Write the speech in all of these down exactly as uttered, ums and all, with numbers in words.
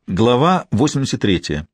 Глава восемьдесят третья.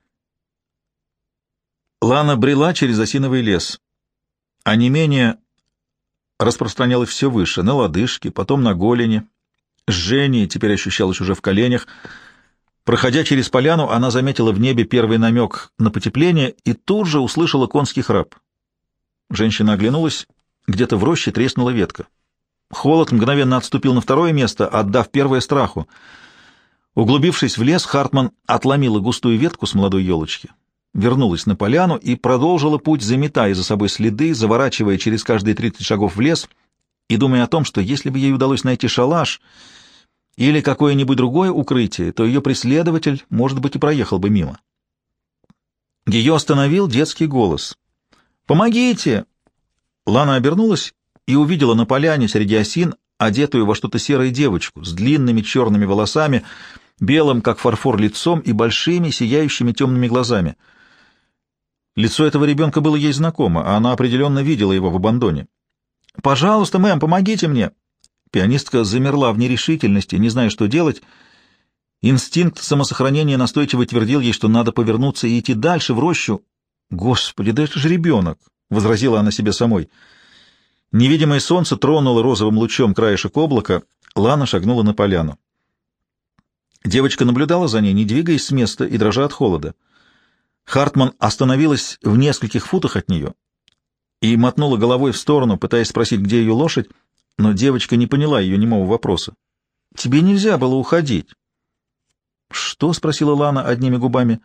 Лана брела через осиновый лес. Онемение распространялось все выше, на лодыжке, потом на голени. Жжение теперь ощущалось уже в коленях. Проходя через поляну, она заметила в небе первый намек на потепление и тут же услышала конский храп. Женщина оглянулась, где-то в роще треснула ветка. Холод мгновенно отступил на второе место, отдав первое страху. Углубившись в лес, Хартман отломила густую ветку с молодой елочки, вернулась на поляну и продолжила путь, заметая за собой следы, заворачивая через каждые тридцать шагов в лес и думая о том, что если бы ей удалось найти шалаш или какое-нибудь другое укрытие, то ее преследователь, может быть, и проехал бы мимо. Ее остановил детский голос. «Помогите!» Лана обернулась и увидела на поляне среди осин одетую во что-то серое девочку с длинными черными волосами, белым, как фарфор, лицом и большими, сияющими темными глазами. Лицо этого ребенка было ей знакомо, а она определенно видела его в абандоне. «Пожалуйста, мэм, помогите мне!» Пианистка замерла в нерешительности, не зная, что делать. Инстинкт самосохранения настойчиво твердил ей, что надо повернуться и идти дальше, в рощу. «Господи, да это же ребенок!» — возразила она себе самой. Невидимое солнце тронуло розовым лучом краешек облака. Лана шагнула на поляну. Девочка наблюдала за ней, не двигаясь с места и дрожа от холода. Хартман остановилась в нескольких футах от нее и мотнула головой в сторону, пытаясь спросить, где ее лошадь, но девочка не поняла ее немого вопроса. «Тебе нельзя было уходить». «Что?» — спросила Лана одними губами.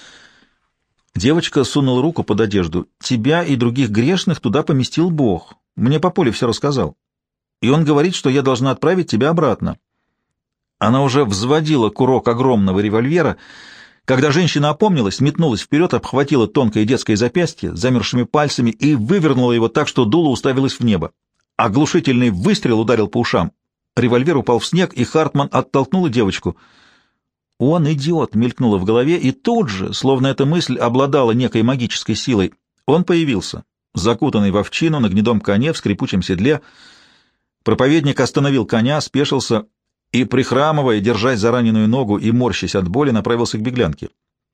Девочка сунула руку под одежду. «Тебя и других грешных туда поместил Бог. Мне Папуля все рассказал. И он говорит, что я должна отправить тебя обратно». Она уже взводила курок огромного револьвера, когда женщина опомнилась, метнулась вперед, обхватила тонкое детское запястье замерзшими пальцами и вывернула его так, что дуло уставилось в небо. Оглушительный выстрел ударил по ушам. Револьвер упал в снег, и Хартман оттолкнула девочку. «Он идиот!» — мелькнуло в голове, и тут же, словно эта мысль обладала некой магической силой, он появился, закутанный в овчину на гнедом коне в скрипучем седле. Проповедник остановил коня, спешился и, прихрамывая, держась за раненую ногу и морщась от боли, направился к беглянке.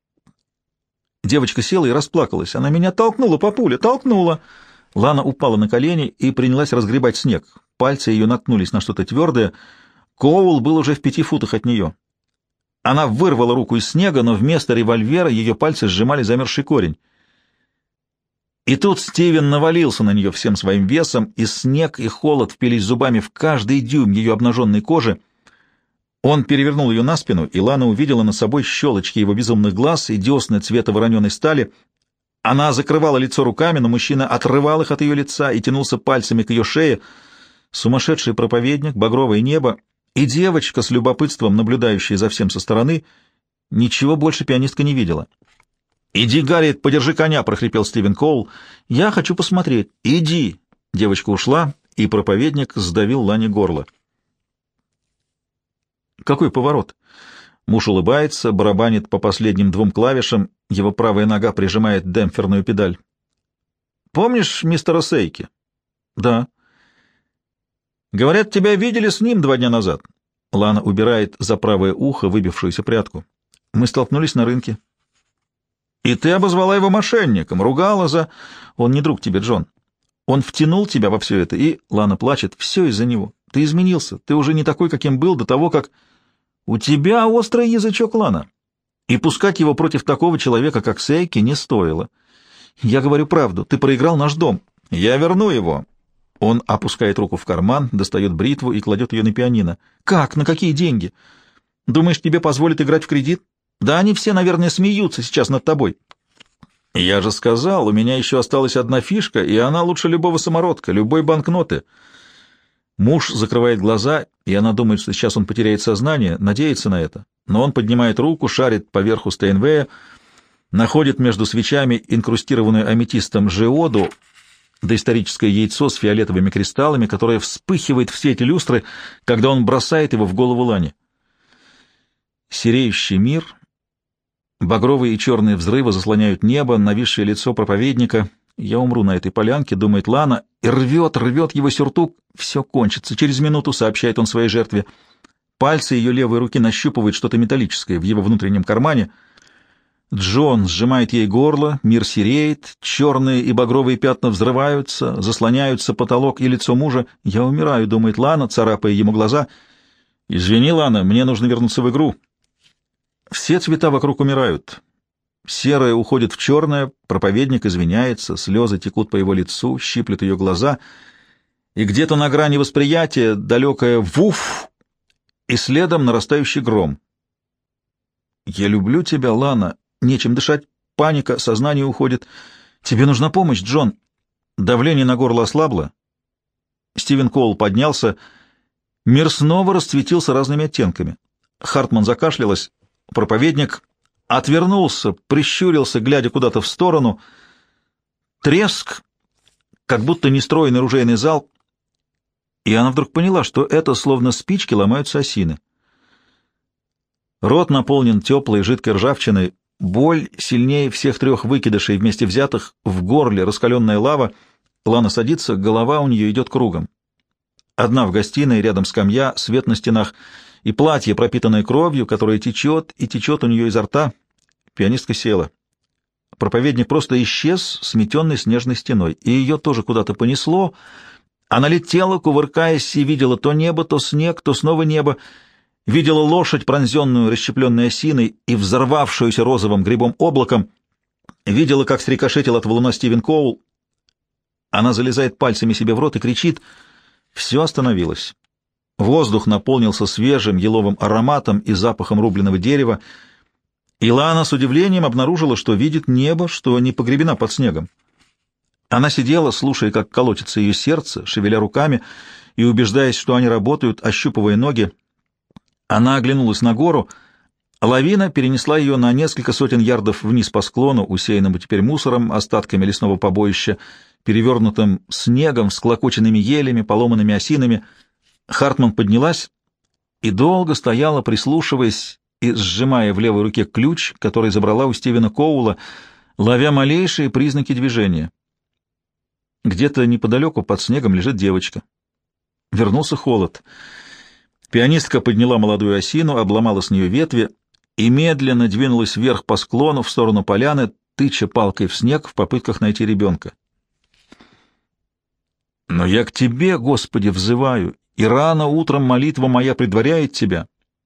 Девочка села и расплакалась. «Она меня толкнула, Папуля, толкнула!» Лана упала на колени и принялась разгребать снег. Пальцы ее наткнулись на что-то твердое. Коул был уже в пяти футах от нее. Она вырвала руку из снега, но вместо револьвера ее пальцы сжимали замерзший корень. И тут Стивен навалился на нее всем своим весом, и снег, и холод впились зубами в каждый дюйм ее обнаженной кожи. Он перевернул ее на спину, и Лана увидела над собой щелочки его безумных глаз и десны цвета вороненой стали. Она закрывала лицо руками, но мужчина отрывал их от ее лица и тянулся пальцами к ее шее. Сумасшедший проповедник, багровое небо и девочка с любопытством, наблюдающая за всем со стороны, ничего больше пианистка не видела. «Иди, Гарриет, подержи коня!» — прохрипел Стивен Коул. «Я хочу посмотреть. Иди!» Девочка ушла, и проповедник сдавил Лане горло. Какой поворот? Муж улыбается, барабанит по последним двум клавишам, его правая нога прижимает демпферную педаль. «Помнишь мистера Сейки?» «Да». «Говорят, тебя видели с ним два дня назад». Лана убирает за правое ухо выбившуюся прядку. «Мы столкнулись на рынке». «И ты обозвала его мошенником, ругала за...» «Он не друг тебе, Джон. Он втянул тебя во все это, и...» Лана плачет. «Все из-за него. Ты изменился. Ты уже не такой, каким был до того, как...» «У тебя острый язычок, Лана. И пускать его против такого человека, как Сейки, не стоило. Я говорю правду. Ты проиграл наш дом. Я верну его». Он опускает руку в карман, достает бритву и кладет ее на пианино. «Как? На какие деньги? Думаешь, тебе позволят играть в кредит? Да они все, наверное, смеются сейчас над тобой». «Я же сказал, у меня еще осталась одна фишка, и она лучше любого самородка, любой банкноты». Муж закрывает глаза, и она думает, что сейчас он потеряет сознание, надеется на это. Но он поднимает руку, шарит по верху Стейнвея, находит между свечами инкрустированную аметистом жеоду, доисторическое яйцо с фиолетовыми кристаллами, которое вспыхивает в свете люстры, когда он бросает его в голову Лане. Сереющий мир, багровые и черные взрывы заслоняют небо, нависшее лицо проповедника. «Я умру на этой полянке», — думает Лана, и рвет, рвет его сюртук. «Все кончится. Через минуту», — сообщает он своей жертве. Пальцы ее левой руки нащупывают что-то металлическое в его внутреннем кармане. Джон сжимает ей горло, мир сереет, черные и багровые пятна взрываются, заслоняются потолок и лицо мужа. «Я умираю», — думает Лана, царапая ему глаза. «Извини, Лана, мне нужно вернуться в игру». Все цвета вокруг умирают. Серое уходит в черное, проповедник извиняется, слезы текут по его лицу, щиплет ее глаза, и где-то на грани восприятия далекое «вуф» и следом нарастающий гром. «Я люблю тебя, Лана. Нечем дышать. Паника, сознание уходит. Тебе нужна помощь, Джон». Давление на горло ослабло. Стивен Коул поднялся. Мир снова расцветился разными оттенками. Хартман закашлялась. Проповедник отвернулся, прищурился, глядя куда-то в сторону. Треск, как будто нестроенный ружейный залп. И она вдруг поняла, что это словно спички ломаются осины. Рот наполнен теплой жидкой ржавчиной, боль сильнее всех трех выкидышей вместе взятых, в горле раскаленная лава. Лана садится, голова у нее идет кругом. Одна в гостиной, рядом скамья, свет на стенах и платье, пропитанное кровью, которое течет и течет у нее изо рта. Пианистка села. Проповедник просто исчез, сметенный снежной стеной, и ее тоже куда-то понесло. Она летела, кувыркаясь, и видела то небо, то снег, то снова небо, видела лошадь, пронзенную расщепленной осиной и взорвавшуюся розовым грибом облаком, видела, как срикошетил от валуна Стивен Коул. Она залезает пальцами себе в рот и кричит. Все остановилось. Воздух наполнился свежим еловым ароматом и запахом рубленого дерева, и Лана с удивлением обнаружила, что видит небо, что не погребена под снегом. Она сидела, слушая, как колотится ее сердце, шевеля руками и убеждаясь, что они работают, ощупывая ноги. Она оглянулась на гору. Лавина перенесла ее на несколько сотен ярдов вниз по склону, усеянному теперь мусором, остатками лесного побоища, перевернутым снегом, всклокоченными елями, поломанными осинами. Хартман поднялась и долго стояла, прислушиваясь и сжимая в левой руке ключ, который забрала у Стивена Коула, ловя малейшие признаки движения. Где-то неподалеку под снегом лежит девочка. Вернулся холод. Пианистка подняла молодую осину, обломала с нее ветви и медленно двинулась вверх по склону в сторону поляны, тыча палкой в снег в попытках найти ребенка. «Но я к тебе, Господи, взываю, и рано утром молитва моя предваряет тебя».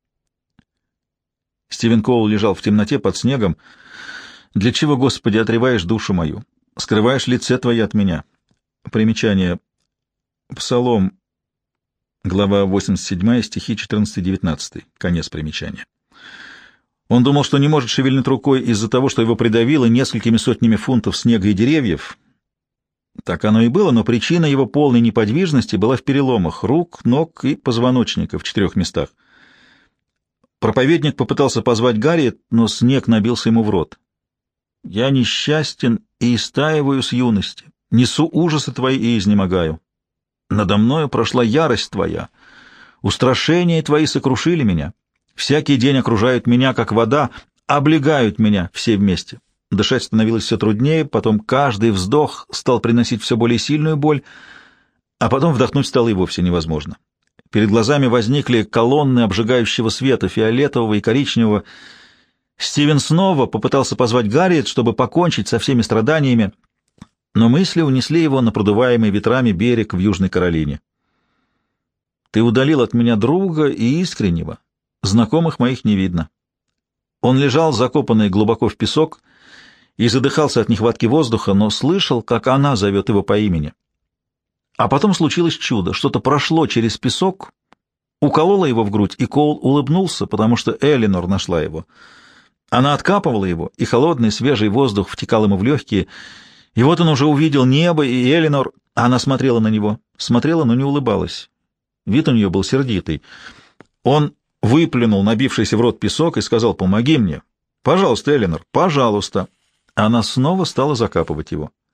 Стивен Коул лежал в темноте под снегом. «Для чего, Господи, отрываешь душу мою? Скрываешь лице Твое от меня?» Примечание. Псалом, глава восемьдесят семь, стихи четырнадцать-девятнадцать. Конец примечания. Он думал, что не может шевельнуть рукой из-за того, что его придавило несколькими сотнями фунтов снега и деревьев. Так оно и было, но причина его полной неподвижности была в переломах рук, ног и позвоночника в четырех местах. Проповедник попытался позвать Гарриет, но снег набился ему в рот. «Я несчастен и истаиваю с юности, несу ужасы Твои и изнемогаю. Надо мною прошла ярость Твоя, устрашения Твои сокрушили меня, всякий день окружают меня, как вода, облегают меня все вместе». Дышать становилось все труднее, потом каждый вздох стал приносить все более сильную боль, а потом вдохнуть стало и вовсе невозможно. Перед глазами возникли колонны обжигающего света, фиолетового и коричневого. Стивен снова попытался позвать Гарриет, чтобы покончить со всеми страданиями, но мысли унесли его на продуваемый ветрами берег в Южной Каролине. «Ты удалил от меня друга и искреннего, знакомых моих не видно». Он лежал, закопанный глубоко в песок, и задыхался от нехватки воздуха, но слышал, как она зовет его по имени. А потом случилось чудо. Что-то прошло через песок, укололо его в грудь, и Коул улыбнулся, потому что Элинор нашла его. Она откапывала его, и холодный свежий воздух втекал ему в легкие. И вот он уже увидел небо и Элинор. Она смотрела на него. Смотрела, но не улыбалась. Вид у нее был сердитый. Он выплюнул набившийся в рот песок и сказал: «Помоги мне. Пожалуйста, Элинор, пожалуйста». Она снова стала закапывать его.